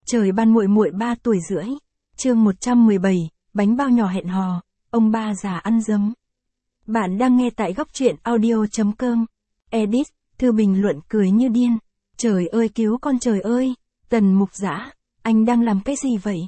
Trời ban muội muội 3 tuổi rưỡi. Chương 117, bánh bao nhỏ hẹn hò, ông ba già ăn dấm. Bạn đang nghe tại góc truyện audio.com. Edit, thư bình luận cười như điên. Trời ơi cứu con trời ơi, Tần Mục Dã, anh đang làm cái gì vậy?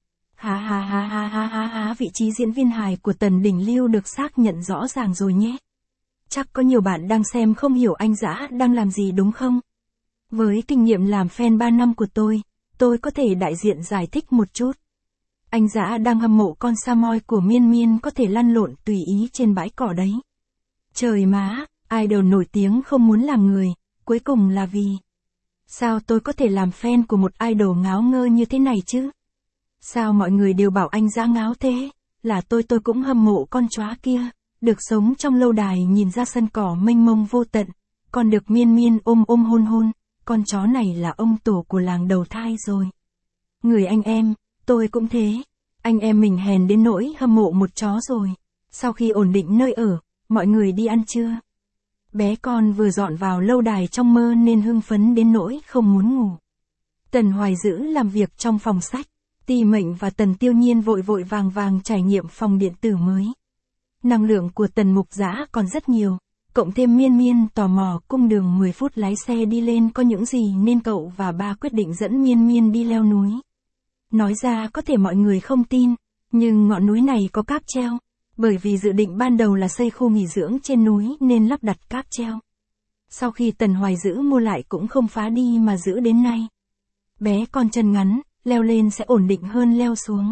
Ha ha ha ha ha ha ha, vị trí diễn viên hài của Tần Đình Lưu được xác nhận rõ ràng rồi nhé. Chắc có nhiều bạn đang xem không hiểu anh Dã đang làm gì đúng không? Với kinh nghiệm làm fan 3 năm của tôi có thể đại diện giải thích một chút. Anh Dã đang hâm mộ con Samoy của Miên Miên có thể lăn lộn tùy ý trên bãi cỏ đấy. Trời má, idol nổi tiếng không muốn làm người, cuối cùng là vì... Sao tôi có thể làm fan của một idol ngáo ngơ như thế này chứ? Sao mọi người đều bảo anh Dã ngáo thế? Là tôi cũng hâm mộ con chóa kia, được sống trong lâu đài nhìn ra sân cỏ mênh mông vô tận, còn được Miên Miên ôm hôn hôn, con chó này là ông tổ của làng đầu thai rồi. Người anh em, tôi cũng thế, anh em mình hèn đến nỗi hâm mộ một chó rồi. Sau khi ổn định nơi ở, mọi người đi ăn trưa. Bé con vừa dọn vào lâu đài trong mơ nên hưng phấn đến nỗi không muốn ngủ. Tần Hoài Dữ làm việc trong phòng sách, Ti Mệnh và Tần Tiêu Nhiên vội vàng trải nghiệm phòng điện tử mới. Năng lượng của Tần Mục Dã còn rất nhiều, cộng thêm Miên Miên tò mò cung đường 10 phút lái xe đi lên có những gì nên cậu và ba quyết định dẫn Miên Miên đi leo núi. Nói ra có thể mọi người không tin, nhưng ngọn núi này có cáp treo, bởi vì dự định ban đầu là xây khu nghỉ dưỡng trên núi nên lắp đặt cáp treo. Sau khi Tần Hoài Dữ mua lại cũng không phá đi mà giữ đến nay. Bé con chân ngắn, leo lên sẽ ổn định hơn leo xuống.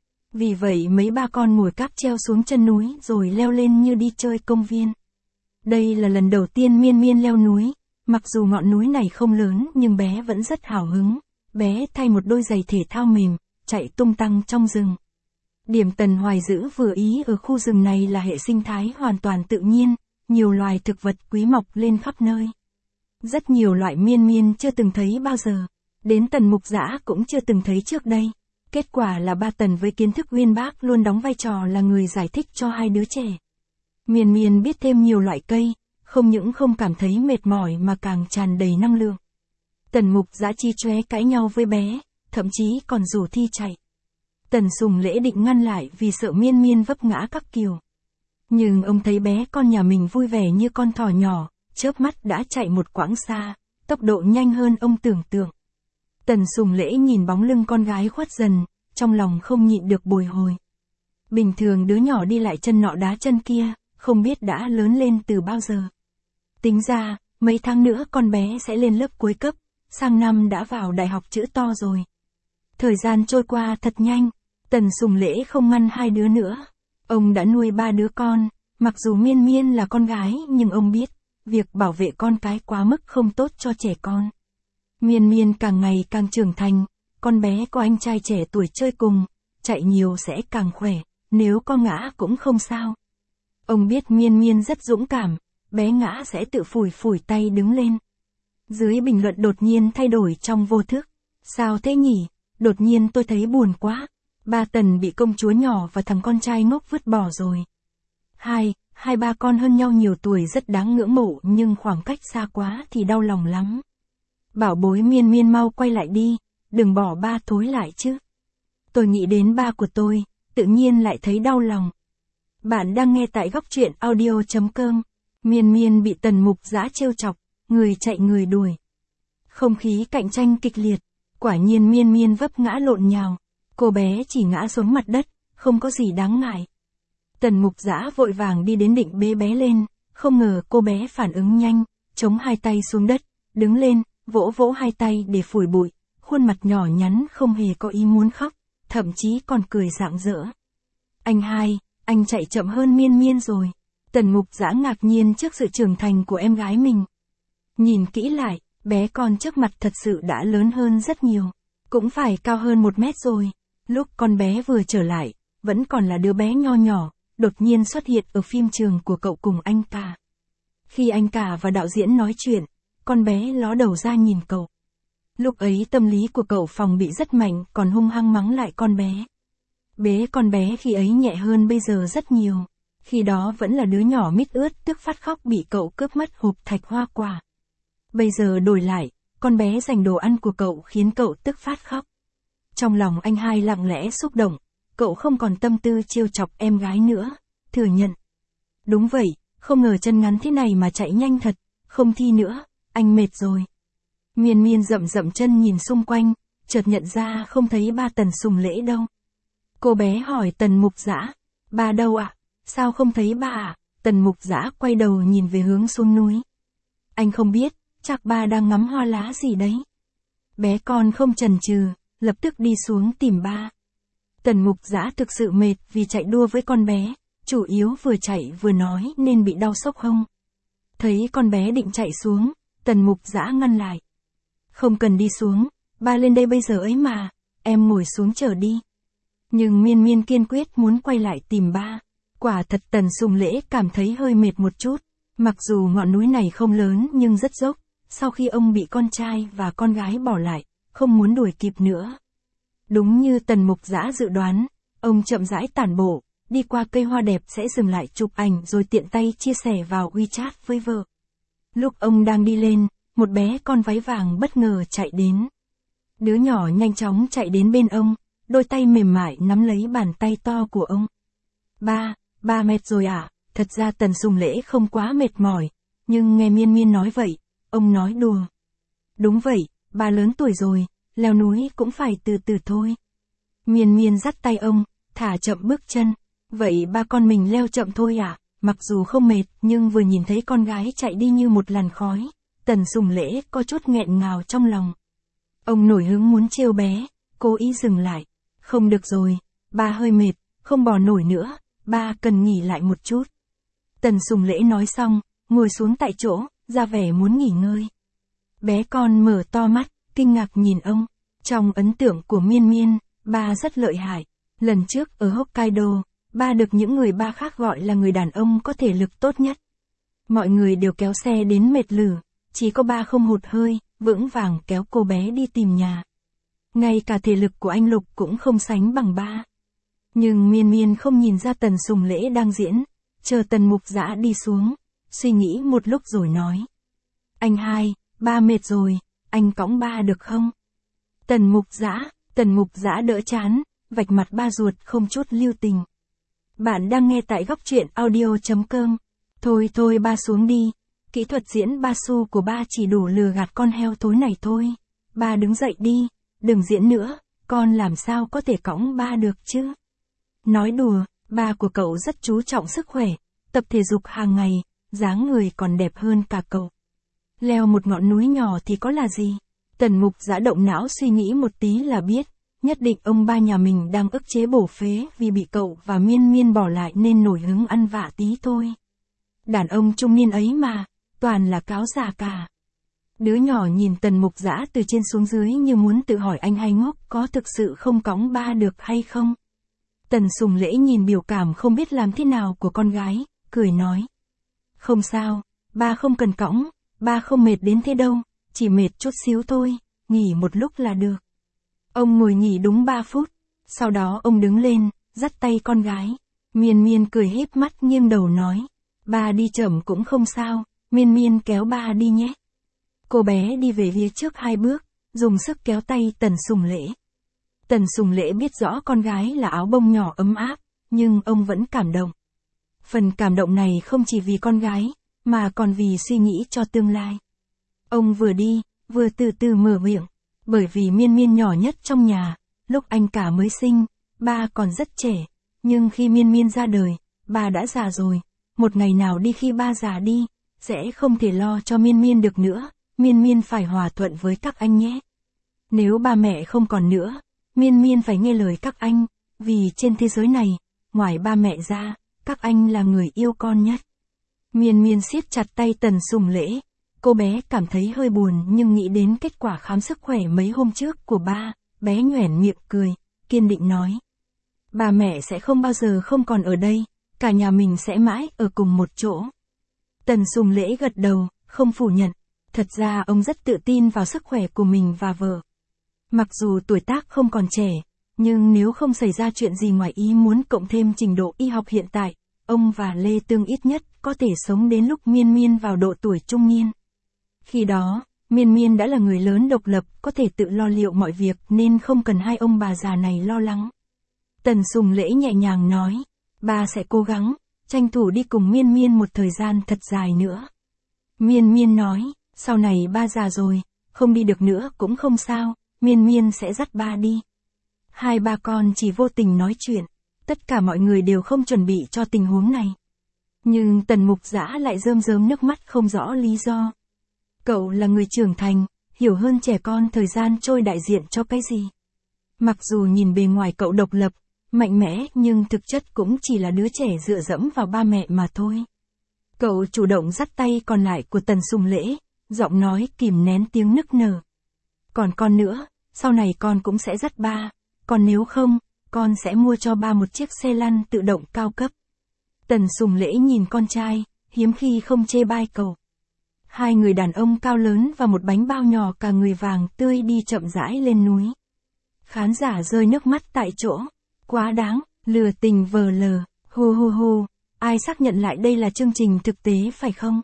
Vì vậy mấy ba con ngồi cáp treo xuống chân núi rồi leo lên như đi chơi công viên. Đây là lần đầu tiên Miên Miên leo núi, mặc dù ngọn núi này không lớn nhưng bé vẫn rất hào hứng. Bé thay một đôi giày thể thao mềm, chạy tung tăng trong rừng. Điểm Tần Hoài Dữ vừa ý ở khu rừng này là hệ sinh thái hoàn toàn tự nhiên, nhiều loài thực vật quý mọc lên khắp nơi. Rất nhiều loại Miên Miên chưa từng thấy bao giờ, đến Tần Mục Dã cũng chưa từng thấy trước đây. Kết quả là ba Tần với kiến thức uyên bác luôn đóng vai trò là người giải thích cho hai đứa trẻ. Miên Miên biết thêm nhiều loại cây, không những không cảm thấy mệt mỏi mà càng tràn đầy năng lượng. Tần Mục Dã chi chóe cãi nhau với bé, thậm chí còn rủ Thi chạy. Tần Sùng Lễ định ngăn lại vì sợ Miên Miên vấp ngã các kiểu. Nhưng ông thấy bé con nhà mình vui vẻ như con thỏ nhỏ, chớp mắt đã chạy một quãng xa, tốc độ nhanh hơn ông tưởng tượng. Tần Sùng Lễ nhìn bóng lưng con gái khuất dần, trong lòng không nhịn được bồi hồi. Bình thường đứa nhỏ đi lại chân nọ đá chân kia, không biết đã lớn lên từ bao giờ. Tính ra, mấy tháng nữa con bé sẽ lên lớp cuối cấp, sang năm đã vào đại học chữ to rồi. Thời gian trôi qua thật nhanh, Tần Sùng Lễ không ngăn hai đứa nữa. Ông đã nuôi 3 đứa con, mặc dù Miên Miên là con gái nhưng ông biết, việc bảo vệ con cái quá mức không tốt cho trẻ con. Miên Miên càng ngày càng trưởng thành, con bé có anh trai trẻ tuổi chơi cùng, chạy nhiều sẽ càng khỏe, nếu có ngã cũng không sao. Ông biết Miên Miên rất dũng cảm, bé ngã sẽ tự phủi tay đứng lên. Dưới bình luận đột nhiên thay đổi trong vô thức. Sao thế nhỉ? Đột nhiên tôi thấy buồn quá. Ba Tần bị công chúa nhỏ và thằng con trai ngốc vứt bỏ rồi. Hai ba con hơn nhau nhiều tuổi rất đáng ngưỡng mộ nhưng khoảng cách xa quá thì đau lòng lắm. Bảo bối Miên Miên mau quay lại đi, đừng bỏ ba thối lại chứ. Tôi nghĩ đến ba của tôi, tự nhiên lại thấy đau lòng. Bạn đang nghe tại góc truyện audio.com. Miên Miên bị Tần Mục Dã trêu chọc, người chạy người đuổi. Không khí cạnh tranh kịch liệt, quả nhiên Miên Miên vấp ngã lộn nhào. Cô bé chỉ ngã xuống mặt đất, không có gì đáng ngại. Tần Mục Dã vội vàng đi đến định bế bé lên, không ngờ cô bé phản ứng nhanh, chống hai tay xuống đất, đứng lên, vỗ hai tay để phủi bụi, khuôn mặt nhỏ nhắn không hề có ý muốn khóc, thậm chí còn cười rạng rỡ. Anh chạy chậm hơn Miên Miên rồi. Tần Mục Dã ngạc nhiên trước sự trưởng thành của em gái mình. Nhìn kỹ lại, bé con trước mặt thật sự đã lớn hơn rất nhiều, cũng phải cao hơn 1 mét rồi. Lúc con bé vừa trở lại, vẫn còn là đứa bé nho nhỏ, đột nhiên xuất hiện ở phim trường của cậu cùng anh cả. Khi anh cả và đạo diễn nói chuyện, con bé ló đầu ra nhìn cậu. Lúc ấy tâm lý của cậu phòng bị rất mạnh còn hung hăng mắng lại con bé. Bế con bé khi ấy nhẹ hơn bây giờ rất nhiều. Khi đó vẫn là đứa nhỏ mít ướt tức phát khóc bị cậu cướp mất hộp thạch hoa quả. Bây giờ đổi lại, con bé giành đồ ăn của cậu khiến cậu tức phát khóc. Trong lòng anh hai lặng lẽ xúc động, cậu không còn tâm tư trêu chọc em gái nữa, thừa nhận. Đúng vậy, không ngờ chân ngắn thế này mà chạy nhanh thật, không thi nữa, anh mệt rồi. Miên Miên dậm dậm chân nhìn xung quanh, chợt nhận ra không thấy ba Tần Sùng Lễ đâu. Cô bé hỏi Tần Mục Dã, ba đâu ạ? Sao không thấy ba ạ? Tần Mục Dã quay đầu nhìn về hướng xuống núi. Anh không biết, chắc ba đang ngắm hoa lá gì đấy. Bé con không chần chừ, lập tức đi xuống tìm ba. Tần Mục Dã thực sự mệt vì chạy đua với con bé, chủ yếu vừa chạy vừa nói nên bị đau xốc hông. Thấy con bé định chạy xuống, Tần Mục Dã ngăn lại. Không cần đi xuống, ba lên đây bây giờ ấy mà, em ngồi xuống chờ đi. Nhưng Miên Miên kiên quyết muốn quay lại tìm ba. Quả thật Tần Sùng Lễ cảm thấy hơi mệt một chút, mặc dù ngọn núi này không lớn nhưng rất dốc, sau khi ông bị con trai và con gái bỏ lại, không muốn đuổi kịp nữa. Đúng như Tần Mục Dã dự đoán, ông chậm rãi tản bộ, đi qua cây hoa đẹp sẽ dừng lại chụp ảnh rồi tiện tay chia sẻ vào WeChat với vợ. Lúc ông đang đi lên, một bé con váy vàng bất ngờ chạy đến. Đứa nhỏ nhanh chóng chạy đến bên ông, đôi tay mềm mại nắm lấy bàn tay to của ông. Ba mệt rồi à? Thật ra Tần Sùng Lễ không quá mệt mỏi, nhưng nghe Miên Miên nói vậy, ông nói đùa. Đúng vậy, ba lớn tuổi rồi, leo núi cũng phải từ từ thôi. Miên Miên dắt tay ông, thả chậm bước chân. Vậy ba con mình leo chậm thôi à? Mặc dù không mệt, nhưng vừa nhìn thấy con gái chạy đi như một làn khói, Tần Sùng Lễ có chút nghẹn ngào trong lòng. Ông nổi hứng muốn trêu bé, cố ý dừng lại. Không được rồi, ba hơi mệt, không bò nổi nữa, ba cần nghỉ lại một chút. Tần Sùng Lễ nói xong, ngồi xuống tại chỗ, ra vẻ muốn nghỉ ngơi. Bé con mở to mắt, kinh ngạc nhìn ông. Trong ấn tượng của Miên Miên, ba rất lợi hại. Lần trước ở Hokkaido, ba được những người ba khác gọi là người đàn ông có thể lực tốt nhất. Mọi người đều kéo xe đến mệt lử, chỉ có ba không hụt hơi, vững vàng kéo cô bé đi tìm nhà. Ngay cả thể lực của anh Lục cũng không sánh bằng ba. Nhưng Miên Miên không nhìn ra Tần Sùng Lễ đang diễn, chờ Tần Mục Dã đi xuống, suy nghĩ một lúc rồi nói. Anh hai, ba mệt rồi, anh cõng ba được không? Tần Mục Dã đỡ chán, vạch mặt ba ruột không chút lưu tình. Bạn đang nghe tại góc truyện audio.com. Thôi ba xuống đi, kỹ thuật diễn ba xu của ba chỉ đủ lừa gạt con heo thối này thôi. Ba đứng dậy đi, đừng diễn nữa, con làm sao có thể cõng ba được chứ? Nói đùa, ba của cậu rất chú trọng sức khỏe, tập thể dục hàng ngày, dáng người còn đẹp hơn cả cậu. Leo một ngọn núi nhỏ thì có là gì? Tần Mục Dã động não suy nghĩ một tí là biết, nhất định ông ba nhà mình đang ức chế bổ phế vì bị cậu và Miên Miên bỏ lại nên nổi hứng ăn vạ tí thôi. Đàn ông trung niên ấy mà, toàn là cáo già cả. Đứa nhỏ nhìn Tần Mục Dã từ trên xuống dưới như muốn tự hỏi anh hay ngốc có thực sự không cõng ba được hay không. Tần Sùng Lễ nhìn biểu cảm không biết làm thế nào của con gái, cười nói. Không sao, ba không cần cõng, ba không mệt đến thế đâu, chỉ mệt chút xíu thôi, nghỉ một lúc là được. Ông ngồi nghỉ đúng 3 phút, sau đó ông đứng lên, dắt tay con gái. Miên Miên cười híp mắt nghiêng đầu nói. Ba đi chậm cũng không sao, Miên Miên kéo ba đi nhé. Cô bé đi về phía trước 2 bước, dùng sức kéo tay Tần Sùng Lễ. Tần Sùng Lễ biết rõ con gái là áo bông nhỏ ấm áp, nhưng ông vẫn cảm động. Phần cảm động này không chỉ vì con gái, mà còn vì suy nghĩ cho tương lai. Ông vừa đi, vừa từ từ mở miệng, bởi vì Miên Miên nhỏ nhất trong nhà, lúc anh cả mới sinh, ba còn rất trẻ, nhưng khi Miên Miên ra đời, ba đã già rồi, một ngày nào đi khi ba già đi, sẽ không thể lo cho Miên Miên được nữa, Miên Miên phải hòa thuận với các anh nhé. Nếu ba mẹ không còn nữa, Miên Miên phải nghe lời các anh, vì trên thế giới này, ngoài ba mẹ ra, các anh là người yêu con nhất. Miên Miên siết chặt tay Tần Sùng Lễ, cô bé cảm thấy hơi buồn nhưng nghĩ đến kết quả khám sức khỏe mấy hôm trước của ba, bé nhoẻn miệng cười, kiên định nói. Ba mẹ sẽ không bao giờ không còn ở đây, cả nhà mình sẽ mãi ở cùng một chỗ. Tần Sùng Lễ gật đầu, không phủ nhận, thật ra ông rất tự tin vào sức khỏe của mình và vợ. Mặc dù tuổi tác không còn trẻ, nhưng nếu không xảy ra chuyện gì ngoài ý muốn cộng thêm trình độ y học hiện tại, ông và Lê Tương ít nhất có thể sống đến lúc Miên Miên vào độ tuổi trung niên. Khi đó, Miên Miên đã là người lớn độc lập, có thể tự lo liệu mọi việc nên không cần hai ông bà già này lo lắng. Tần Sùng Lễ nhẹ nhàng nói, ba sẽ cố gắng, tranh thủ đi cùng Miên Miên một thời gian thật dài nữa. Miên Miên nói, sau này ba già rồi, không đi được nữa cũng không sao, Miên Miên sẽ dắt ba đi. Hai ba con chỉ vô tình nói chuyện, tất cả mọi người đều không chuẩn bị cho tình huống này. Nhưng Tần Mục Dã lại rơm rớm nước mắt không rõ lý do. Cậu là người trưởng thành, hiểu hơn trẻ con thời gian trôi đại diện cho cái gì. Mặc dù nhìn bề ngoài cậu độc lập, mạnh mẽ nhưng thực chất cũng chỉ là đứa trẻ dựa dẫm vào ba mẹ mà thôi. Cậu chủ động dắt tay còn lại của Tần Sùng Lễ, giọng nói kìm nén tiếng nức nở. Còn con nữa, sau này con cũng sẽ dắt ba, còn nếu không, con sẽ mua cho ba một chiếc xe lăn tự động cao cấp. Tần Sùng Lễ nhìn con trai, hiếm khi không chê bai cậu. Hai người đàn ông cao lớn và một bánh bao nhỏ cả người vàng tươi đi chậm rãi lên núi. Khán giả rơi nước mắt tại chỗ. Quá đáng, lừa tình vờ lờ, hu hu hu, ai xác nhận lại đây là chương trình thực tế phải không?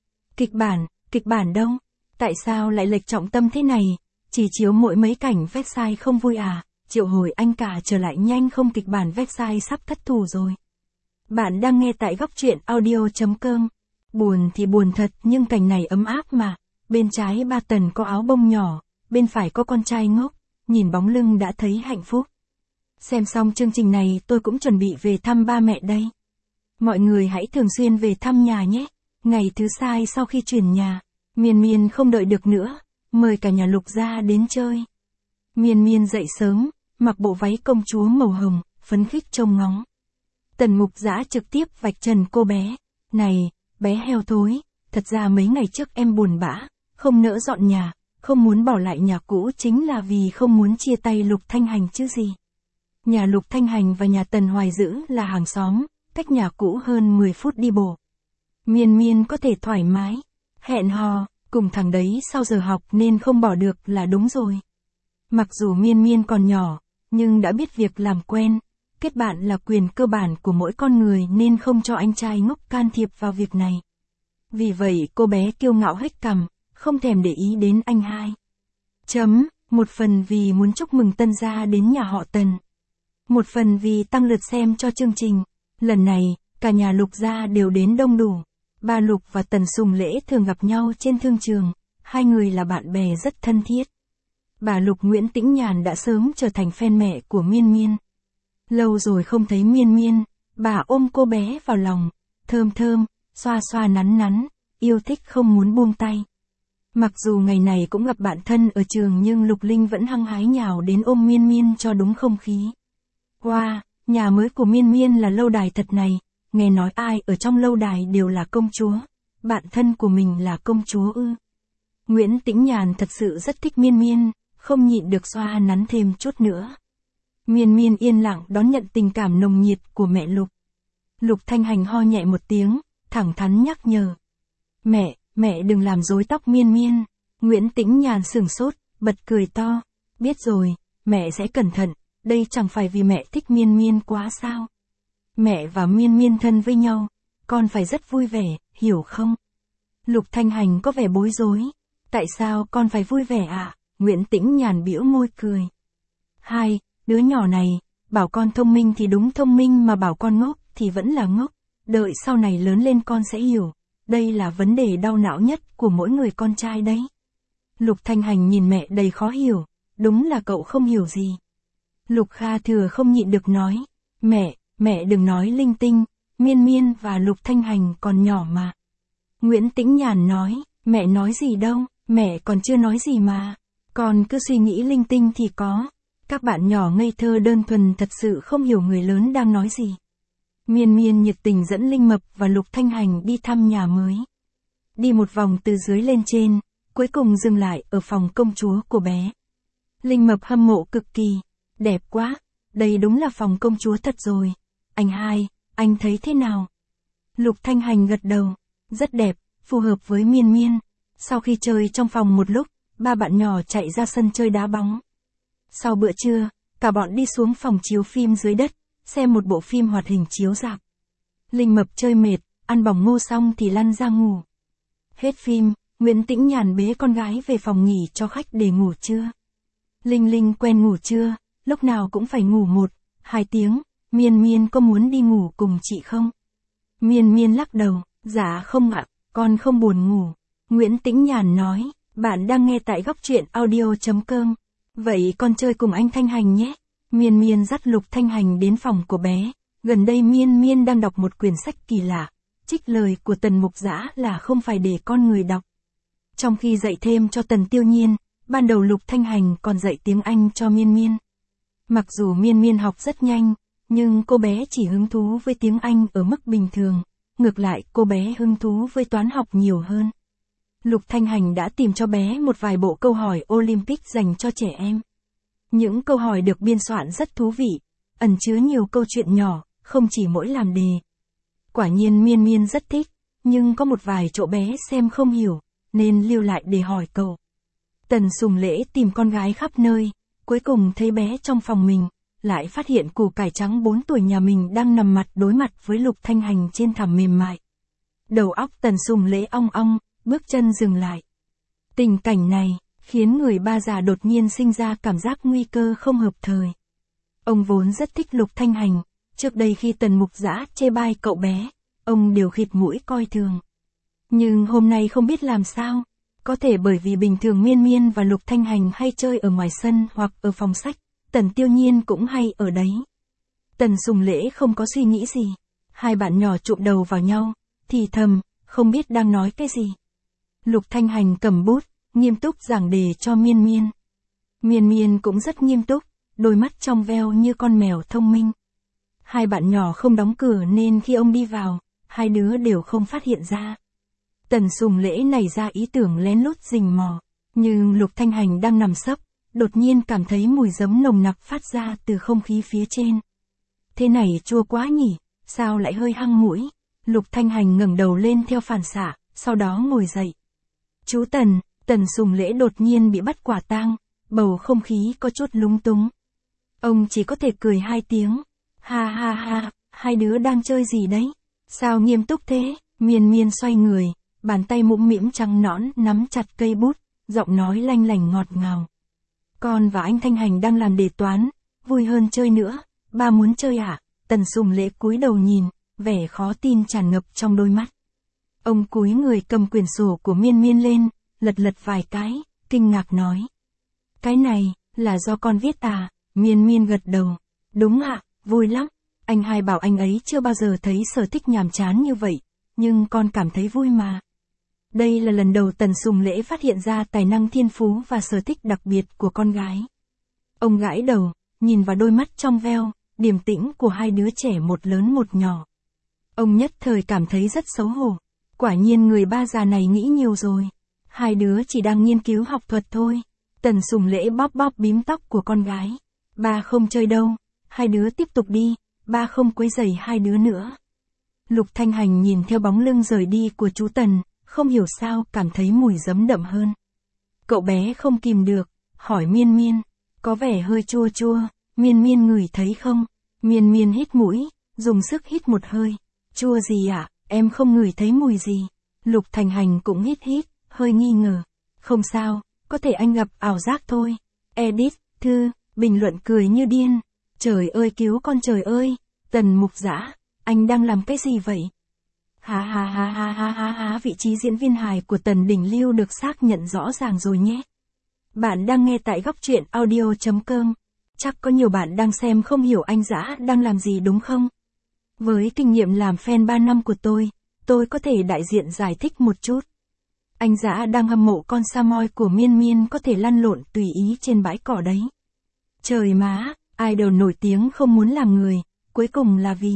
Kịch bản đâu? Tại sao lại lệch trọng tâm thế này? Chỉ chiếu mỗi mấy cảnh Versailles không vui à? Triệu hồi anh cả trở lại nhanh không, kịch bản Versailles sắp thất thủ rồi. Bạn đang nghe tại góc truyện audio.com. Buồn thì buồn thật nhưng cảnh này ấm áp mà. Bên trái ba Tần có áo bông nhỏ, bên phải có con trai ngốc, nhìn bóng lưng đã thấy hạnh phúc. Xem xong chương trình này tôi cũng chuẩn bị về thăm ba mẹ đây. Mọi người hãy thường xuyên về thăm nhà nhé. Ngày thứ Sai sau khi chuyển nhà, Miên Miên không đợi được nữa, mời cả nhà Lục ra đến chơi. Miên Miên dậy sớm, mặc bộ váy công chúa màu hồng, phấn khích trông ngóng. Tần Mục Dã trực tiếp vạch trần cô bé. Này, bé heo thối, thật ra mấy ngày trước em buồn bã, không nỡ dọn nhà, không muốn bỏ lại nhà cũ chính là vì không muốn chia tay Lục Thanh Hành chứ gì. Nhà Lục Thanh Hành và nhà Tần Hoài Dữ là hàng xóm, cách nhà cũ hơn 10 phút đi bộ. Miên Miên có thể thoải mái, hẹn hò, cùng thằng đấy sau giờ học nên không bỏ được là đúng rồi. Mặc dù Miên Miên còn nhỏ, nhưng đã biết việc làm quen, kết bạn là quyền cơ bản của mỗi con người nên không cho anh trai ngốc can thiệp vào việc này. Vì vậy cô bé kiêu ngạo hếch cằm, không thèm để ý đến anh hai. Một phần vì muốn chúc mừng tân gia đến nhà họ Tần. Một phần vì tăng lượt xem cho chương trình. Lần này, cả nhà Lục gia đều đến đông đủ. Ba Lục và Tần Sùng Lễ thường gặp nhau trên thương trường, hai người là bạn bè rất thân thiết. Bà Lục Nguyễn Tĩnh Nhàn đã sớm trở thành fan mẹ của Miên Miên. Lâu rồi không thấy Miên Miên, bà ôm cô bé vào lòng, thơm thơm, xoa xoa nắn nắn, yêu thích không muốn buông tay. Mặc dù ngày này cũng gặp bạn thân ở trường nhưng Lục Linh vẫn hăng hái nhào đến ôm Miên Miên cho đúng không khí. Wow, nhà mới của Miên Miên là lâu đài thật này, nghe nói ai ở trong lâu đài đều là công chúa, bạn thân của mình là công chúa ư. Nguyễn Tĩnh Nhàn thật sự rất thích Miên Miên, không nhịn được xoa nắn thêm chút nữa. Miên Miên yên lặng đón nhận tình cảm nồng nhiệt của mẹ Lục. Lục Thanh Hành ho nhẹ một tiếng, thẳng thắn nhắc nhở. Mẹ đừng làm rối tóc Miên Miên. Nguyễn Tĩnh Nhàn sửng sốt, bật cười to. Biết rồi, mẹ sẽ cẩn thận, đây chẳng phải vì mẹ thích Miên Miên quá sao. Mẹ và Miên Miên thân với nhau, con phải rất vui vẻ, hiểu không? Lục Thanh Hành có vẻ bối rối. Tại sao con phải vui vẻ ạ? Nguyễn Tĩnh Nhàn bĩu môi cười. Hai, đứa nhỏ này, bảo con thông minh thì đúng thông minh mà bảo con ngốc thì vẫn là ngốc. Đợi sau này lớn lên con sẽ hiểu. Đây là vấn đề đau não nhất của mỗi người con trai đấy. Lục Thanh Hành nhìn mẹ đầy khó hiểu. Đúng là cậu không hiểu gì. Lục Kha Thừa không nhịn được nói. Mẹ đừng nói linh tinh. Miên Miên và Lục Thanh Hành còn nhỏ mà. Nguyễn Tĩnh Nhàn nói. Mẹ nói gì đâu, mẹ còn chưa nói gì mà. Con cứ suy nghĩ linh tinh thì có. Các bạn nhỏ ngây thơ đơn thuần thật sự không hiểu người lớn đang nói gì. Miên Miên nhiệt tình dẫn Linh Mập và Lục Thanh Hành đi thăm nhà mới. Đi một vòng từ dưới lên trên, cuối cùng dừng lại ở phòng công chúa của bé. Linh Mập hâm mộ cực kỳ. Đẹp quá, đây đúng là phòng công chúa thật rồi. Anh hai, anh thấy thế nào? Lục Thanh Hành gật đầu. Rất đẹp, phù hợp với Miên Miên. Sau khi chơi trong phòng một lúc, ba bạn nhỏ chạy ra sân chơi đá bóng. Sau bữa trưa, cả bọn đi xuống phòng chiếu phim dưới đất, xem một bộ phim hoạt hình chiếu rạp. Linh Mập chơi mệt, ăn bỏng ngô xong thì lăn ra ngủ. Hết phim, Nguyễn Tĩnh Nhàn bế con gái về phòng nghỉ cho khách để ngủ trưa. Linh Linh quen ngủ trưa, lúc nào cũng phải ngủ 1-2 tiếng, Miên Miên có muốn đi ngủ cùng chị không? Miên Miên lắc đầu, dạ không ạ, con không buồn ngủ. Nguyễn Tĩnh Nhàn nói, bạn đang nghe tại góc truyện audio.com. Vậy con chơi cùng anh Thanh Hành nhé. Miên Miên dắt Lục Thanh Hành đến phòng của bé. Gần đây Miên Miên đang đọc một quyển sách kỳ lạ. Trích lời của Tần Mục Dã là không phải để con người đọc. Trong khi dạy thêm cho Tần Tiêu Nhiên, ban đầu Lục Thanh Hành còn dạy tiếng Anh cho Miên Miên. Mặc dù Miên Miên học rất nhanh, nhưng cô bé chỉ hứng thú với tiếng Anh ở mức bình thường. Ngược lại cô bé hứng thú với toán học nhiều hơn. Lục Thanh Hành đã tìm cho bé một vài bộ câu hỏi Olympic dành cho trẻ em. Những câu hỏi được biên soạn rất thú vị, ẩn chứa nhiều câu chuyện nhỏ, không chỉ mỗi làm đề. Quả nhiên Miên Miên rất thích, nhưng có một vài chỗ bé xem không hiểu, nên lưu lại để hỏi cậu. Tần Sùng Lễ tìm con gái khắp nơi, cuối cùng thấy bé trong phòng mình, lại phát hiện củ cải trắng 4 tuổi nhà mình đang nằm mặt đối mặt với Lục Thanh Hành trên thảm mềm mại. Đầu óc Tần Sùng Lễ ong ong, bước chân dừng lại. Tình cảnh này, khiến người ba già đột nhiên sinh ra cảm giác nguy cơ không hợp thời. Ông vốn rất thích Lục Thanh Hành, trước đây khi Tần Mục Dã chê bai cậu bé, ông đều khịt mũi coi thường. Nhưng hôm nay không biết làm sao, có thể bởi vì bình thường Miên Miên và Lục Thanh Hành hay chơi ở ngoài sân hoặc ở phòng sách, Tần Tiêu Nhiên cũng hay ở đấy. Tần Sùng Lễ không có suy nghĩ gì, hai bạn nhỏ chụm đầu vào nhau, thì thầm, không biết đang nói cái gì. Lục Thanh Hành cầm bút, nghiêm túc giảng đề cho Miên Miên. Miên Miên cũng rất nghiêm túc, đôi mắt trong veo như con mèo thông minh. Hai bạn nhỏ không đóng cửa nên khi ông đi vào, hai đứa đều không phát hiện ra. Tần Sùng Lễ nảy ra ý tưởng lén lút rình mò, nhưng Lục Thanh Hành đang nằm sấp, đột nhiên cảm thấy mùi giấm nồng nặc phát ra từ không khí phía trên. Thế này chua quá nhỉ, sao lại hơi hăng mũi? Lục Thanh Hành ngẩng đầu lên theo phản xạ, sau đó ngồi dậy. Chú Tần, Tần Sùng Lễ đột nhiên bị bắt quả tang, bầu không khí có chút lúng túng. Ông chỉ có thể cười 2 tiếng. Ha ha ha, hai đứa đang chơi gì đấy? Sao nghiêm túc thế? Miên Miên xoay người, bàn tay mũm mĩm trắng nõn nắm chặt cây bút, giọng nói lanh lảnh ngọt ngào. Con và anh Thanh Hành đang làm đề toán, vui hơn chơi nữa, ba muốn chơi à? Tần Sùng Lễ cúi đầu nhìn, vẻ khó tin tràn ngập trong đôi mắt. Ông cúi người cầm quyển sổ của Miên Miên lên, lật lật vài cái, kinh ngạc nói. Cái này, là do con viết à? Miên Miên gật đầu. Đúng ạ, vui lắm. Anh hai bảo anh ấy chưa bao giờ thấy sở thích nhàm chán như vậy, nhưng con cảm thấy vui mà. Đây là lần đầu Tần Sùng Lễ phát hiện ra tài năng thiên phú và sở thích đặc biệt của con gái. Ông gãi đầu, nhìn vào đôi mắt trong veo, điềm tĩnh của hai đứa trẻ một lớn một nhỏ. Ông nhất thời cảm thấy rất xấu hổ. Quả nhiên người ba già này nghĩ nhiều rồi. Hai đứa chỉ đang nghiên cứu học thuật thôi. Tần Sùng Lễ bóp bóp bím tóc của con gái. Ba không chơi đâu. Hai đứa tiếp tục đi. Ba không quấy rầy hai đứa nữa. Lục Thanh Hành nhìn theo bóng lưng rời đi của chú Tần, không hiểu sao cảm thấy mùi giấm đậm hơn. Cậu bé không kìm được, hỏi Miên Miên. Có vẻ hơi chua chua. Miên Miên ngửi thấy không? Miên Miên hít mũi, dùng sức hít một hơi. Chua gì ạ? Em không ngửi thấy mùi gì. Lục Thanh Hành cũng hít, hơi nghi ngờ. Không sao, có thể anh gặp ảo giác thôi. Edit, thư, bình luận cười như điên. Trời ơi cứu con trời ơi. Tần Mục Dã, anh đang làm cái gì vậy? Ha ha ha ha ha ha ha, vị trí diễn viên hài của Tần Đình Lưu được xác nhận rõ ràng rồi nhé. Bạn đang nghe tại góc truyện audio.com. Chắc có nhiều bạn đang xem không hiểu anh Dã đang làm gì đúng không? Với kinh nghiệm làm fan 3 năm của tôi có thể đại diện giải thích một chút. Anh Dã đang hâm mộ con Samoy của Miên Miên có thể lăn lộn tùy ý trên bãi cỏ đấy. Trời má, idol nổi tiếng không muốn làm người, cuối cùng là vì...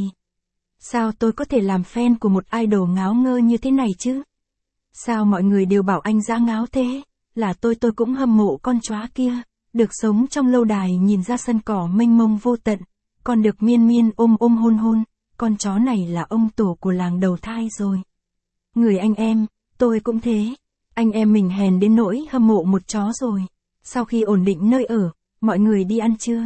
Sao tôi có thể làm fan của một idol ngáo ngơ như thế này chứ? Sao mọi người đều bảo anh Dã ngáo thế? Là tôi cũng hâm mộ con chó kia, được sống trong lâu đài nhìn ra sân cỏ mênh mông vô tận, còn được Miên Miên ôm hôn hôn, con chó này là ông tổ của làng đầu thai rồi. Người anh em, tôi cũng thế, anh em mình hèn đến nỗi hâm mộ một chó rồi. Sau khi ổn định nơi ở, mọi người đi ăn trưa.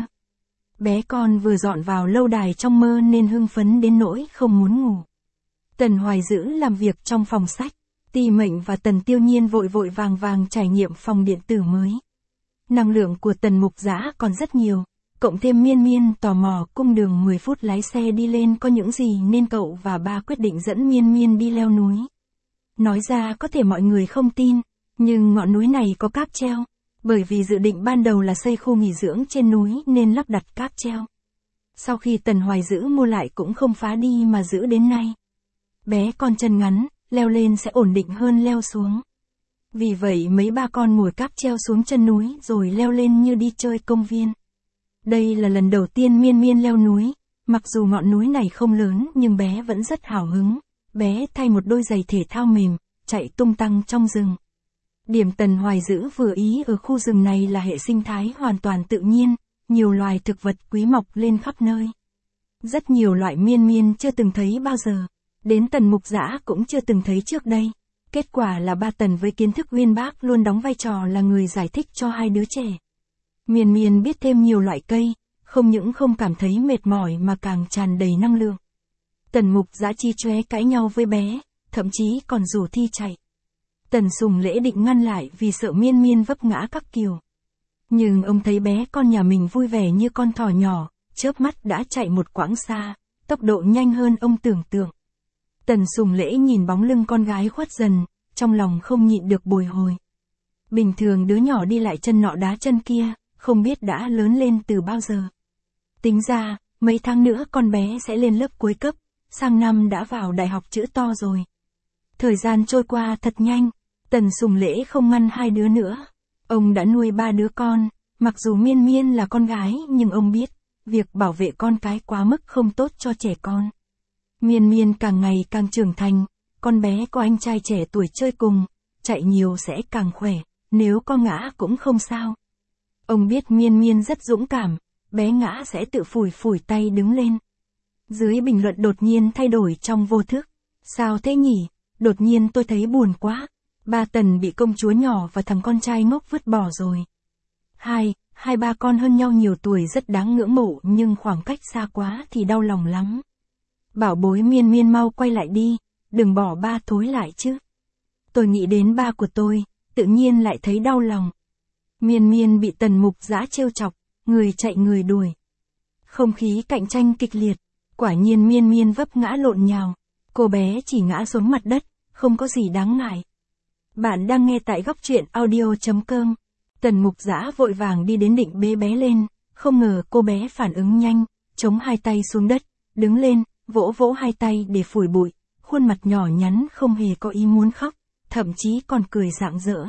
Bé con vừa dọn vào lâu đài trong mơ nên hưng phấn đến nỗi không muốn ngủ. Tần Hoài Dữ làm việc trong phòng sách, Ti Mệnh và Tần Tiêu Nhiên vội vội vàng vàng trải nghiệm phòng điện tử mới. Năng lượng của Tần Mục Dã còn rất nhiều, cộng thêm Miên Miên tò mò cung đường 10 phút lái xe đi lên có những gì nên cậu và ba quyết định dẫn Miên Miên đi leo núi. Nói ra có thể mọi người không tin, nhưng ngọn núi này có cáp treo, bởi vì dự định ban đầu là xây khu nghỉ dưỡng trên núi nên lắp đặt cáp treo. Sau khi Tần Hoài Dữ mua lại cũng không phá đi mà giữ đến nay. Bé con chân ngắn, leo lên sẽ ổn định hơn leo xuống. Vì vậy mấy ba con ngồi cáp treo xuống chân núi rồi leo lên như đi chơi công viên. Đây là lần đầu tiên Miên Miên leo núi, mặc dù ngọn núi này không lớn nhưng bé vẫn rất hào hứng. Bé thay một đôi giày thể thao mềm, chạy tung tăng trong rừng. Điểm Tần Hoài Dữ vừa ý ở khu rừng này là hệ sinh thái hoàn toàn tự nhiên, nhiều loài thực vật quý mọc lên khắp nơi. Rất nhiều loại Miên Miên chưa từng thấy bao giờ, đến Tần Mục Dã cũng chưa từng thấy trước đây. Kết quả là ba Tần với kiến thức uyên bác luôn đóng vai trò là người giải thích cho hai đứa trẻ. Miên Miên biết thêm nhiều loại cây, không những không cảm thấy mệt mỏi mà càng tràn đầy năng lượng. Tần Mục Dã chi chóe cãi nhau với bé, thậm chí còn rủ Thi chạy. Tần Sùng Lễ định ngăn lại vì sợ Miên Miên vấp ngã các kiểu. Nhưng ông thấy bé con nhà mình vui vẻ như con thỏ nhỏ, chớp mắt đã chạy một quãng xa, tốc độ nhanh hơn ông tưởng tượng. Tần Sùng Lễ nhìn bóng lưng con gái khuất dần, trong lòng không nhịn được bồi hồi. Bình thường đứa nhỏ đi lại chân nọ đá chân kia, không biết đã lớn lên từ bao giờ. Tính ra, mấy tháng nữa con bé sẽ lên lớp cuối cấp, sang năm đã vào đại học chữ to rồi. Thời gian trôi qua thật nhanh, Tần Sùng Lễ không ngăn hai đứa nữa. Ông đã nuôi ba đứa con, mặc dù Miên Miên là con gái nhưng ông biết, việc bảo vệ con cái quá mức không tốt cho trẻ con. Miên Miên càng ngày càng trưởng thành, con bé có anh trai trẻ tuổi chơi cùng, chạy nhiều sẽ càng khỏe, nếu có ngã cũng không sao. Ông biết Miên Miên rất dũng cảm, bé ngã sẽ tự phủi phủi tay đứng lên. Dưới bình luận đột nhiên thay đổi trong vô thức. Sao thế nhỉ? Đột nhiên tôi thấy buồn quá. Ba Tần bị công chúa nhỏ và thằng con trai ngốc vứt bỏ rồi. Hai ba con hơn nhau nhiều tuổi rất đáng ngưỡng mộ nhưng khoảng cách xa quá thì đau lòng lắm. Bảo bối Miên Miên mau quay lại đi, đừng bỏ ba thối lại chứ. Tôi nghĩ đến ba của tôi, tự nhiên lại thấy đau lòng. Miên Miên bị Tần Mục Dã trêu chọc, người chạy người đuổi. Không khí cạnh tranh kịch liệt, quả nhiên Miên Miên vấp ngã lộn nhào. Cô bé chỉ ngã xuống mặt đất, không có gì đáng ngại. Bạn đang nghe tại góc truyện audio.com. Tần Mục Dã vội vàng đi đến định bế bé lên, không ngờ cô bé phản ứng nhanh, chống hai tay xuống đất, đứng lên, vỗ vỗ hai tay để phủi bụi, khuôn mặt nhỏ nhắn không hề có ý muốn khóc, thậm chí còn cười rạng rỡ.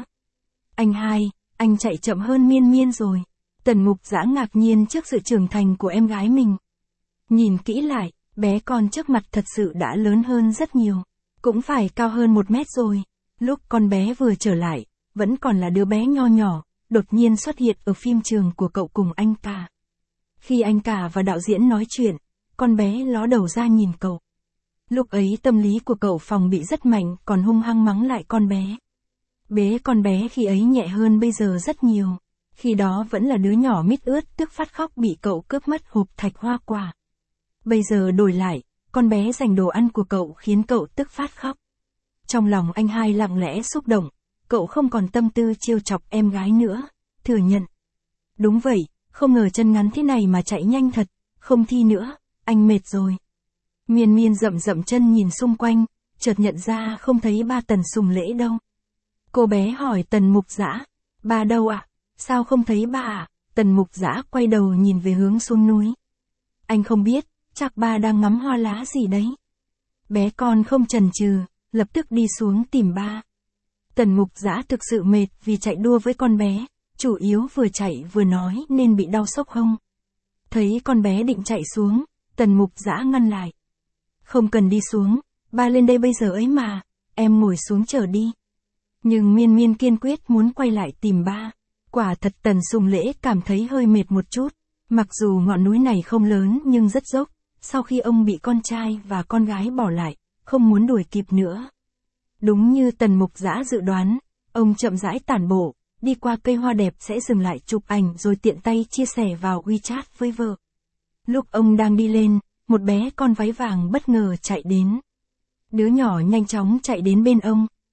Anh chạy chậm hơn Miên Miên rồi. Tần Mục Dã ngạc nhiên trước sự trưởng thành của em gái mình. Nhìn kỹ lại, bé con trước mặt thật sự đã lớn hơn rất nhiều, cũng phải cao hơn 1 mét rồi. Lúc con bé vừa trở lại, vẫn còn là đứa bé nho nhỏ, đột nhiên xuất hiện ở phim trường của cậu cùng anh cả. Khi anh cả và đạo diễn nói chuyện, con bé ló đầu ra nhìn cậu. Lúc ấy tâm lý của cậu phòng bị rất mạnh còn hung hăng mắng lại con bé. Bế con bé khi ấy nhẹ hơn bây giờ rất nhiều. Khi đó vẫn là đứa nhỏ mít ướt tức phát khóc bị cậu cướp mất hộp thạch hoa quả. Bây giờ đổi lại, con bé giành đồ ăn của cậu khiến cậu tức phát khóc. Trong lòng anh hai lặng lẽ xúc động, cậu không còn tâm tư trêu chọc em gái nữa, thừa nhận. Đúng vậy, không ngờ chân ngắn thế này mà chạy nhanh thật, không thi nữa, anh mệt rồi. Miên Miên dậm dậm chân nhìn xung quanh, chợt nhận ra không thấy ba Tần Sùng Lễ đâu. Cô bé hỏi Tần Mục Dã, ba đâu ạ? Sao không thấy ba ạ? Tần Mục Dã quay đầu nhìn về hướng xuống núi. Anh không biết, chắc ba đang ngắm hoa lá gì đấy. Bé con không chần chừ, lập tức đi xuống tìm ba. Tần Mục Dã thực sự mệt vì chạy đua với con bé, chủ yếu vừa chạy vừa nói nên bị đau xốc hông. Thấy con bé định chạy xuống, Tần Mục Dã ngăn lại. Không cần đi xuống, ba lên đây bây giờ ấy mà, em ngồi xuống chờ đi. Nhưng Miên Miên kiên quyết muốn quay lại tìm ba. Quả thật Tần Sùng Lễ cảm thấy hơi mệt một chút, mặc dù ngọn núi này không lớn nhưng rất dốc, sau khi ông bị con trai và con gái bỏ lại, không muốn đuổi kịp nữa. Đúng như Tần Mục Dã dự đoán, ông chậm rãi tản bộ, đi qua cây hoa đẹp sẽ dừng lại chụp ảnh rồi tiện tay chia sẻ vào WeChat với vợ. Lúc ông đang đi lên, một bé con váy vàng bất ngờ chạy đến. Đứa nhỏ nhanh chóng chạy đến bên ông,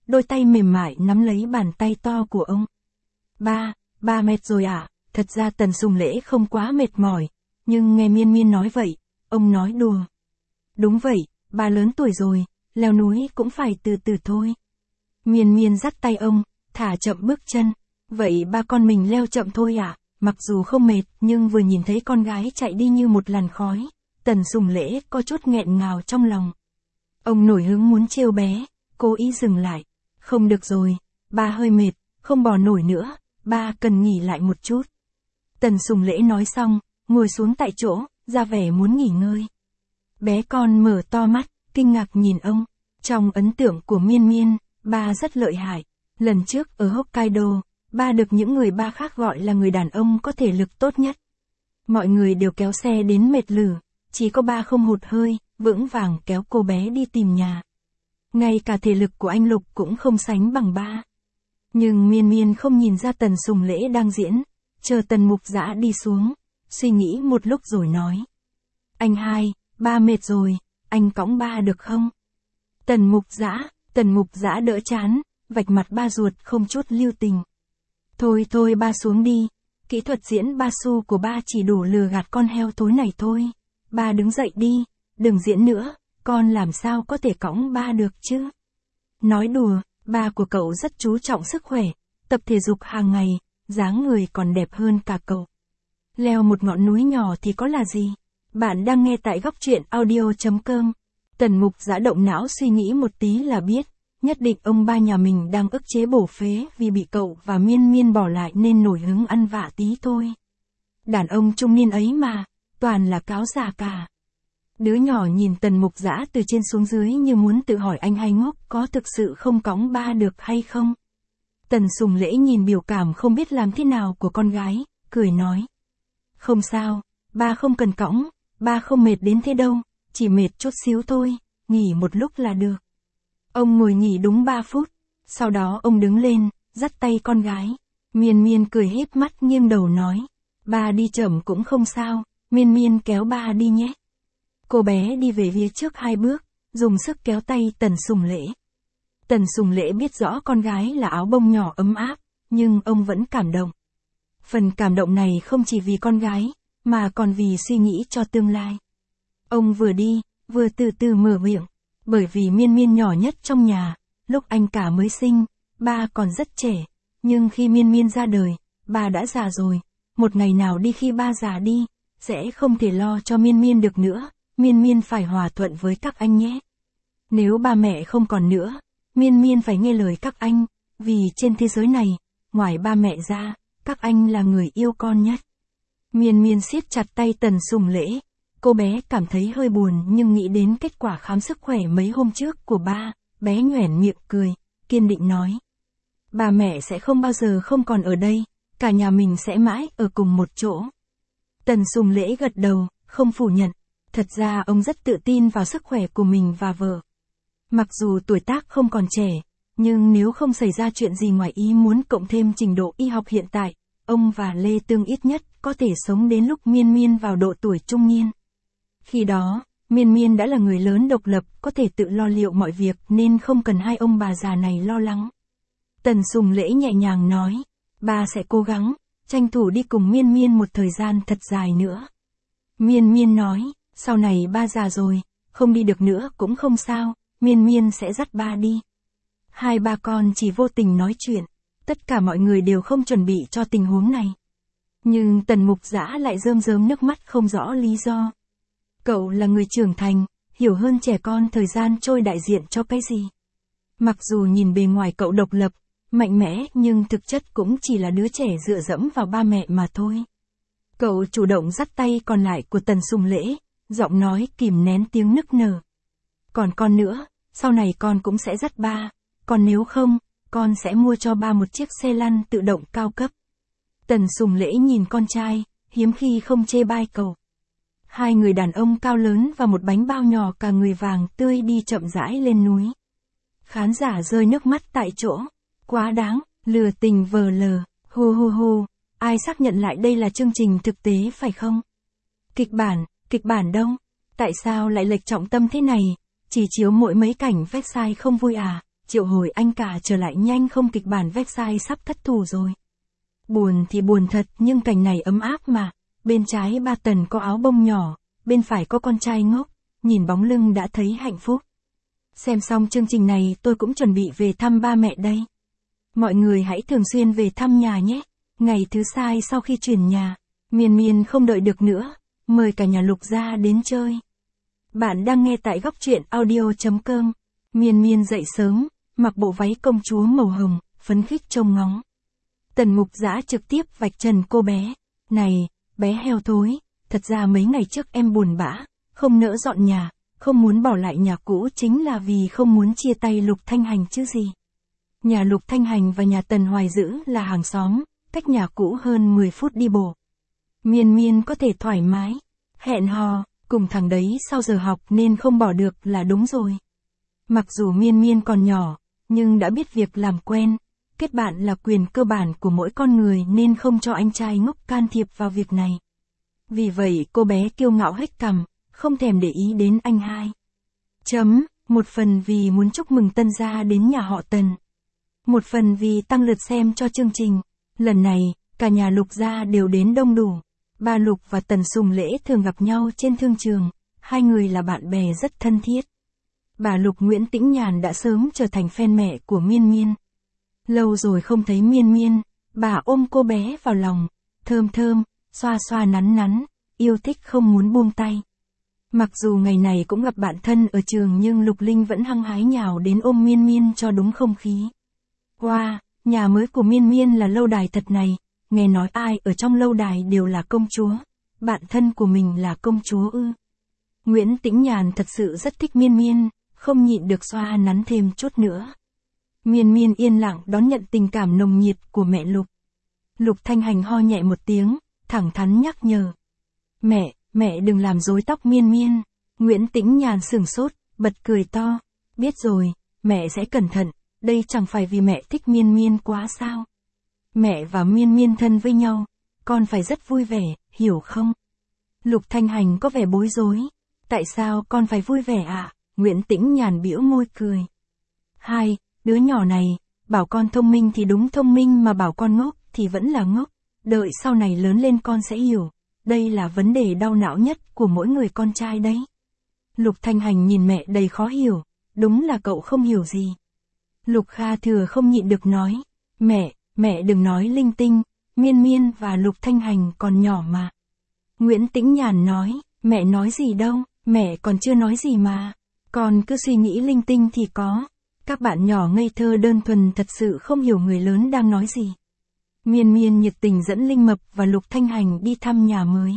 đôi tay mềm mại nắm lấy bàn tay to của ông. Ba mệt rồi à? Thật ra Tần Sùng Lễ không quá mệt mỏi, nhưng nghe Miên Miên nói vậy, ông nói đùa. Đúng vậy, ba lớn tuổi rồi, leo núi cũng phải từ từ thôi. Miên Miên dắt tay ông, thả chậm bước chân. Vậy ba con mình leo chậm thôi à? Mặc dù không mệt, nhưng vừa nhìn thấy con gái chạy đi như một làn khói, Tần Sùng Lễ có chút nghẹn ngào trong lòng. Ông nổi hứng muốn trêu bé, cố ý dừng lại. Không được rồi, ba hơi mệt, không bò nổi nữa, ba cần nghỉ lại một chút. Tần Sùng Lễ nói xong, ngồi xuống tại chỗ, ra vẻ muốn nghỉ ngơi. Bé con mở to mắt, kinh ngạc nhìn ông. Trong ấn tượng của Miên Miên, ba rất lợi hại. Lần trước ở Hokkaido, ba được những người ba khác gọi là người đàn ông có thể lực tốt nhất. Mọi người đều kéo xe đến mệt lử, chỉ có ba không hụt hơi, vững vàng kéo cô bé đi tìm nhà. Ngay cả thể lực của anh Lục cũng không sánh bằng ba. Nhưng Miên Miên không nhìn ra Tần Sùng Lễ đang diễn, chờ Tần Mục Dã đi xuống, suy nghĩ một lúc rồi nói. Anh hai, ba mệt rồi, anh cõng ba được không? Tần Mục Dã đỡ chán, vạch mặt ba ruột không chút lưu tình. Thôi ba xuống đi, kỹ thuật diễn ba xu của ba chỉ đủ lừa gạt con heo thối này thôi. Ba đứng dậy đi, đừng diễn nữa, con làm sao có thể cõng ba được chứ? Nói đùa, ba của cậu rất chú trọng sức khỏe, tập thể dục hàng ngày, dáng người còn đẹp hơn cả cậu. Leo một ngọn núi nhỏ thì có là gì? Bạn đang nghe tại góc truyện audio.com. Tần Mục Dã động não suy nghĩ một tí là biết, nhất định ông ba nhà mình đang ức chế bổ phế vì bị cậu và Miên Miên bỏ lại nên nổi hứng ăn vạ tí thôi. Đàn ông trung niên ấy mà, toàn là cáo già cả. Đứa nhỏ nhìn Tần Mục Dã từ trên xuống dưới như muốn tự hỏi anh hay ngốc có thực sự không cõng ba được hay không. Tần Sùng Lễ nhìn biểu cảm không biết làm thế nào của con gái, cười nói. Không sao, ba không cần cõng, ba không mệt đến thế đâu, chỉ mệt chút xíu thôi, nghỉ một lúc là được. Ông ngồi nghỉ đúng 3 phút, sau đó ông đứng lên, dắt tay con gái. Miên Miên cười híp mắt nghiêng đầu nói. Ba đi chậm cũng không sao, Miên Miên kéo ba đi nhé. Cô bé đi về phía trước 2 bước, dùng sức kéo tay Tần Sùng Lễ. Tần Sùng Lễ biết rõ con gái là áo bông nhỏ ấm áp, nhưng ông vẫn cảm động. Phần cảm động này không chỉ vì con gái, mà còn vì suy nghĩ cho tương lai. Ông vừa đi, vừa từ từ mở miệng, bởi vì Miên Miên nhỏ nhất trong nhà, lúc anh cả mới sinh, ba còn rất trẻ, nhưng khi Miên Miên ra đời, ba đã già rồi, một ngày nào đi khi ba già đi, sẽ không thể lo cho Miên Miên được nữa, Miên Miên phải hòa thuận với các anh nhé. Nếu ba mẹ không còn nữa, Miên Miên phải nghe lời các anh, vì trên thế giới này, ngoài ba mẹ ra, các anh là người yêu con nhất. Miên Miên siết chặt tay Tần Sùng Lễ, cô bé cảm thấy hơi buồn nhưng nghĩ đến kết quả khám sức khỏe mấy hôm trước của ba, bé nhoẻn miệng cười, kiên định nói. Ba mẹ sẽ không bao giờ không còn ở đây, cả nhà mình sẽ mãi ở cùng một chỗ. Tần Sùng Lễ gật đầu, không phủ nhận, thật ra ông rất tự tin vào sức khỏe của mình và vợ. Mặc dù tuổi tác không còn trẻ, nhưng nếu không xảy ra chuyện gì ngoài ý muốn cộng thêm trình độ y học hiện tại, ông và Lê Tương ít nhất có thể sống đến lúc Miên Miên vào độ tuổi trung niên. Khi đó, Miên Miên đã là người lớn độc lập, có thể tự lo liệu mọi việc nên không cần hai ông bà già này lo lắng. Tần Sùng Lễ nhẹ nhàng nói, ba sẽ cố gắng, tranh thủ đi cùng Miên Miên một thời gian thật dài nữa. Miên Miên nói, sau này ba già rồi, không đi được nữa cũng không sao, Miên Miên sẽ dắt ba đi. Hai ba con chỉ vô tình nói chuyện, tất cả mọi người đều không chuẩn bị cho tình huống này. Nhưng Tần Mục Dã lại rơm rớm nước mắt không rõ lý do. Cậu là người trưởng thành, hiểu hơn trẻ con thời gian trôi đại diện cho cái gì. Mặc dù nhìn bề ngoài cậu độc lập, mạnh mẽ nhưng thực chất cũng chỉ là đứa trẻ dựa dẫm vào ba mẹ mà thôi. Cậu chủ động dắt tay còn lại của Tần Sùng Lễ, giọng nói kìm nén tiếng nức nở. Còn con nữa, sau này con cũng sẽ dắt ba, còn nếu không, con sẽ mua cho ba một chiếc xe lăn tự động cao cấp. Tần Sùng Lễ nhìn con trai, hiếm khi không chê bai cậu. Hai người đàn ông cao lớn và một bánh bao nhỏ cả người vàng tươi đi chậm rãi lên núi. Khán giả rơi nước mắt tại chỗ. Quá đáng, lừa tình vờ lờ, hu hu hu, ai xác nhận lại đây là chương trình thực tế phải không? Kịch bản đâu? Tại sao lại lệch trọng tâm thế này? Chỉ chiếu mỗi mấy cảnh vét sai không vui à? triệu hồi anh cả trở lại nhanh không, kịch bản website sắp thất thủ rồi. Buồn thì buồn thật, nhưng cảnh này ấm áp mà. Bên trái ba Tần có áo bông nhỏ, bên phải có con trai ngốc, nhìn bóng lưng đã thấy hạnh phúc. Xem xong chương trình này tôi cũng chuẩn bị về thăm ba mẹ đây. Mọi người hãy thường xuyên về thăm nhà nhé. Ngày thứ Sai sau khi chuyển nhà, Miên Miên không đợi được nữa, mời cả nhà Lục ra đến chơi. Bạn đang nghe tại góc truyện audio.com. Miên Miên dậy sớm, mặc bộ váy công chúa màu hồng, phấn khích trông ngóng. Tần Mục Dã trực tiếp vạch trần cô bé. Này, bé heo thối, thật ra mấy ngày trước em buồn bã, không nỡ dọn nhà, không muốn bỏ lại nhà cũ chính là vì không muốn chia tay Lục Thanh Hành chứ gì. Nhà Lục Thanh Hành và nhà Tần Hoài Dữ là hàng xóm, cách nhà cũ hơn 10 phút đi bộ. Miên Miên có thể thoải mái, hẹn hò, cùng thằng đấy sau giờ học nên không bỏ được là đúng rồi. Mặc dù Miên Miên còn nhỏ, nhưng đã biết việc làm quen, kết bạn là quyền cơ bản của mỗi con người nên không cho anh trai ngốc can thiệp vào việc này. Vì vậy cô bé kiêu ngạo hết cằm, không thèm để ý đến anh hai. Một phần vì muốn chúc mừng Tân gia đến nhà họ Tần. Một phần vì tăng lượt xem cho chương trình. Lần này, cả nhà Lục gia đều đến đông đủ. Ba Lục và Tần Sùng Lễ thường gặp nhau trên thương trường, hai người là bạn bè rất thân thiết. Bà Lục Nguyễn Tĩnh Nhàn đã sớm trở thành fan mẹ của Miên Miên. Lâu rồi không thấy Miên Miên, bà ôm cô bé vào lòng, thơm thơm, xoa xoa nắn nắn, yêu thích không muốn buông tay. Mặc dù ngày này cũng gặp bạn thân ở trường nhưng Lục Linh vẫn hăng hái nhào đến ôm Miên Miên cho đúng không khí. Wow, nhà mới của Miên Miên là lâu đài thật này, nghe nói ai ở trong lâu đài đều là công chúa, bạn thân của mình là công chúa ư. Nguyễn Tĩnh Nhàn thật sự rất thích Miên Miên, không nhịn được xoa nắn thêm chút nữa. Miên Miên yên lặng đón nhận tình cảm nồng nhiệt của mẹ Lục. Lục Thanh Hành ho nhẹ một tiếng, thẳng thắn nhắc nhở. Mẹ đừng làm rối tóc Miên Miên. Nguyễn Tĩnh Nhàn sửng sốt, bật cười to. Biết rồi, mẹ sẽ cẩn thận, đây chẳng phải vì mẹ thích Miên Miên quá sao. Mẹ và Miên Miên thân với nhau, con phải rất vui vẻ, hiểu không? Lục Thanh Hành có vẻ bối rối. Tại sao con phải vui vẻ ạ? Nguyễn Tĩnh Nhàn bĩu môi cười. Hai, đứa nhỏ này, bảo con thông minh thì đúng thông minh mà bảo con ngốc thì vẫn là ngốc. Đợi sau này lớn lên con sẽ hiểu. Đây là vấn đề đau não nhất của mỗi người con trai đấy. Lục Thanh Hành nhìn mẹ đầy khó hiểu. Đúng là cậu không hiểu gì. Lục Kha Thừa không nhịn được nói. Mẹ đừng nói linh tinh. Miên Miên và Lục Thanh Hành còn nhỏ mà. Nguyễn Tĩnh Nhàn nói. Mẹ nói gì đâu, mẹ còn chưa nói gì mà. Con cứ suy nghĩ linh tinh thì có. Các bạn nhỏ ngây thơ đơn thuần thật sự không hiểu người lớn đang nói gì. Miên Miên nhiệt tình dẫn Linh Mập và Lục Thanh Hành đi thăm nhà mới.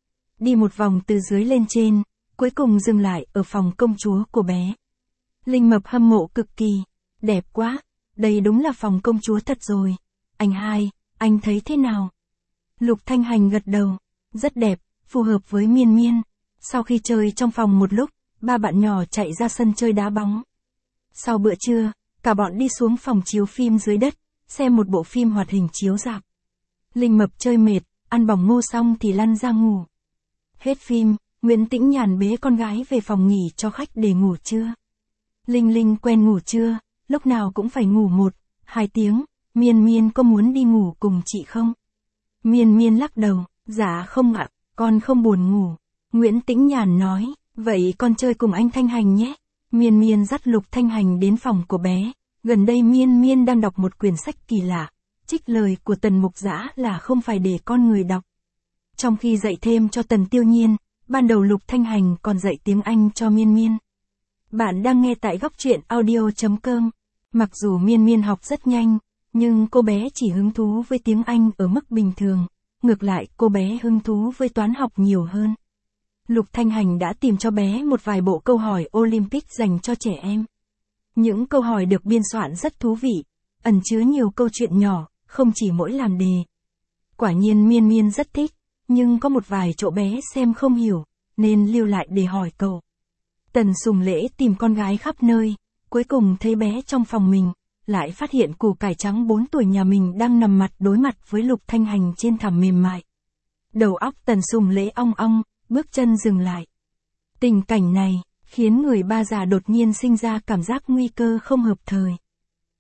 Đi một vòng từ dưới lên trên, cuối cùng dừng lại ở phòng công chúa của bé. Linh Mập hâm mộ cực kỳ. Đẹp quá, đây đúng là phòng công chúa thật rồi. Anh hai, anh thấy thế nào? Lục Thanh Hành gật đầu. Rất đẹp, phù hợp với Miên Miên. Sau khi chơi trong phòng một lúc, ba bạn nhỏ chạy ra sân chơi đá bóng. Sau bữa trưa, cả bọn đi xuống phòng chiếu phim dưới đất, xem một bộ phim hoạt hình chiếu rạp. Linh Mập chơi mệt, ăn bỏng ngô xong thì lăn ra ngủ. Hết phim, Nguyễn Tĩnh Nhàn bế con gái về phòng nghỉ cho khách để ngủ trưa. Linh Linh quen ngủ trưa, lúc nào cũng phải ngủ 1-2 tiếng, Miên Miên có muốn đi ngủ cùng chị không? Miên Miên lắc đầu, dạ không ạ, con không buồn ngủ. Nguyễn Tĩnh Nhàn nói, vậy con chơi cùng anh Thanh Hành nhé. Miên Miên dắt Lục Thanh Hành đến phòng của bé. Gần đây Miên Miên đang đọc một quyển sách kỳ lạ. Trích lời của Tần Mục Dã là không phải để con người đọc. Trong khi dạy thêm cho Tần Tiêu Nhiên, ban đầu Lục Thanh Hành còn dạy tiếng Anh cho Miên Miên. Bạn đang nghe tại góc truyện audio.com. Mặc dù Miên Miên học rất nhanh, nhưng cô bé chỉ hứng thú với tiếng Anh ở mức bình thường. Ngược lại cô bé hứng thú với toán học nhiều hơn. Lục Thanh Hành đã tìm cho bé một vài bộ câu hỏi Olympic dành cho trẻ em. Những câu hỏi được biên soạn rất thú vị, ẩn chứa nhiều câu chuyện nhỏ, không chỉ mỗi làm đề. Quả nhiên Miên Miên rất thích, nhưng có một vài chỗ bé xem không hiểu, nên lưu lại để hỏi cậu. Tần Sùng Lễ tìm con gái khắp nơi, cuối cùng thấy bé trong phòng mình, lại phát hiện củ cải trắng 4 tuổi nhà mình đang nằm mặt đối mặt với Lục Thanh Hành trên thảm mềm mại. Đầu óc Tần Sùng Lễ ong ong, bước chân dừng lại. Tình cảnh này khiến người ba già đột nhiên sinh ra cảm giác nguy cơ không hợp thời.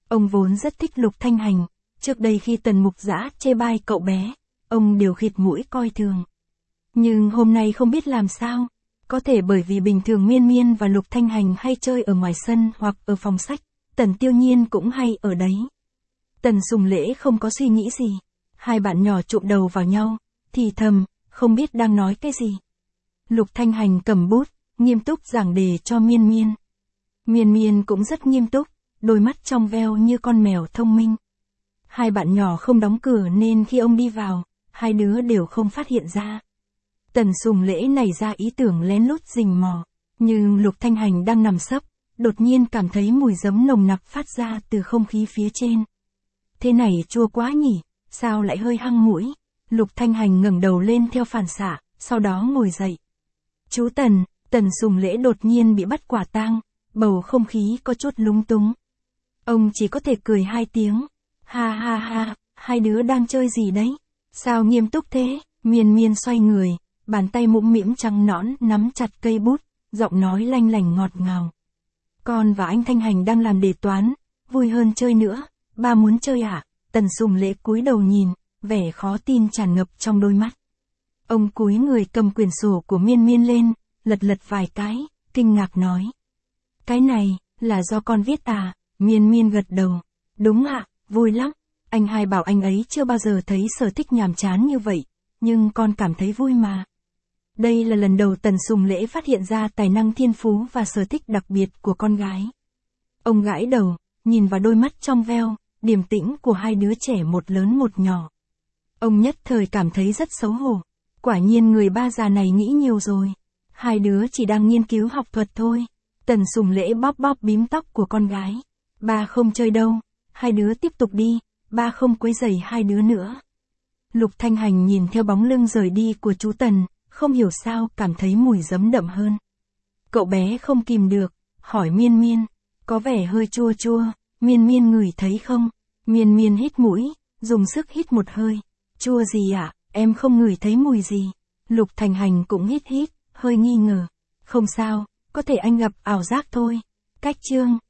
Ông vốn rất thích Lục Thanh Hành, trước đây khi Tần Mục Dã chê bai cậu bé, ông đều khịt mũi coi thường. Nhưng hôm nay không biết làm sao, có thể bởi vì bình thường Miên Miên và Lục Thanh Hành hay chơi ở ngoài sân hoặc ở phòng sách, Tần Tiêu Nhiên cũng hay ở đấy. Tần Sùng Lễ không có suy nghĩ gì, hai bạn nhỏ chụm đầu vào nhau, thì thầm, không biết đang nói cái gì. Lục Thanh Hành cầm bút, nghiêm túc giảng đề cho Miên Miên. Miên Miên cũng rất nghiêm túc, đôi mắt trong veo như con mèo thông minh. Hai bạn nhỏ không đóng cửa nên khi ông đi vào, hai đứa đều không phát hiện ra. Tần Sùng Lễ nảy ra ý tưởng lén lút rình mò, nhưng Lục Thanh Hành đang nằm sấp, đột nhiên cảm thấy mùi giấm nồng nặc phát ra từ không khí phía trên. Thế này chua quá nhỉ, sao lại hơi hăng mũi? Lục Thanh Hành ngẩng đầu lên theo phản xạ, sau đó ngồi dậy. Chú Tần, Tần Sùng Lễ đột nhiên bị bắt quả tang, bầu không khí có chút lúng túng. Ông chỉ có thể cười hai tiếng. Ha ha ha, hai đứa đang chơi gì đấy? Sao nghiêm túc thế? Miên Miên xoay người, bàn tay mũm mĩm trắng nõn nắm chặt cây bút, giọng nói lanh lành ngọt ngào. Con và anh Thanh Hành đang làm đề toán, vui hơn chơi nữa, ba muốn chơi à? Tần Sùng Lễ cúi đầu nhìn, vẻ khó tin tràn ngập trong đôi mắt. Ông cúi người cầm quyển sổ của Miên Miên lên, lật lật vài cái, kinh ngạc nói. Cái này, là do con viết à? Miên Miên gật đầu. Đúng ạ, vui lắm. Anh hai bảo anh ấy chưa bao giờ thấy sở thích nhàm chán như vậy, nhưng con cảm thấy vui mà. Đây là lần đầu Tần Sùng Lễ phát hiện ra tài năng thiên phú và sở thích đặc biệt của con gái. Ông gãi đầu, nhìn vào đôi mắt trong veo, điềm tĩnh của hai đứa trẻ một lớn một nhỏ. Ông nhất thời cảm thấy rất xấu hổ. Quả nhiên người ba già này nghĩ nhiều rồi. Hai đứa chỉ đang nghiên cứu học thuật thôi. Tần Sùng Lễ bóp bóp bím tóc của con gái. Ba không chơi đâu, hai đứa tiếp tục đi, ba không quấy rầy hai đứa nữa. Lục Thanh Hành nhìn theo bóng lưng rời đi của chú Tần, không hiểu sao cảm thấy mùi giấm đậm hơn. Cậu bé không kìm được, hỏi Miên Miên, có vẻ hơi chua chua, Miên Miên ngửi thấy không? Miên Miên hít mũi, dùng sức hít một hơi. Chua gì ạ, em không ngửi thấy mùi gì. Lục Thanh Hành cũng hít, hơi nghi ngờ. Không sao, có thể anh gặp ảo giác thôi. Cách chương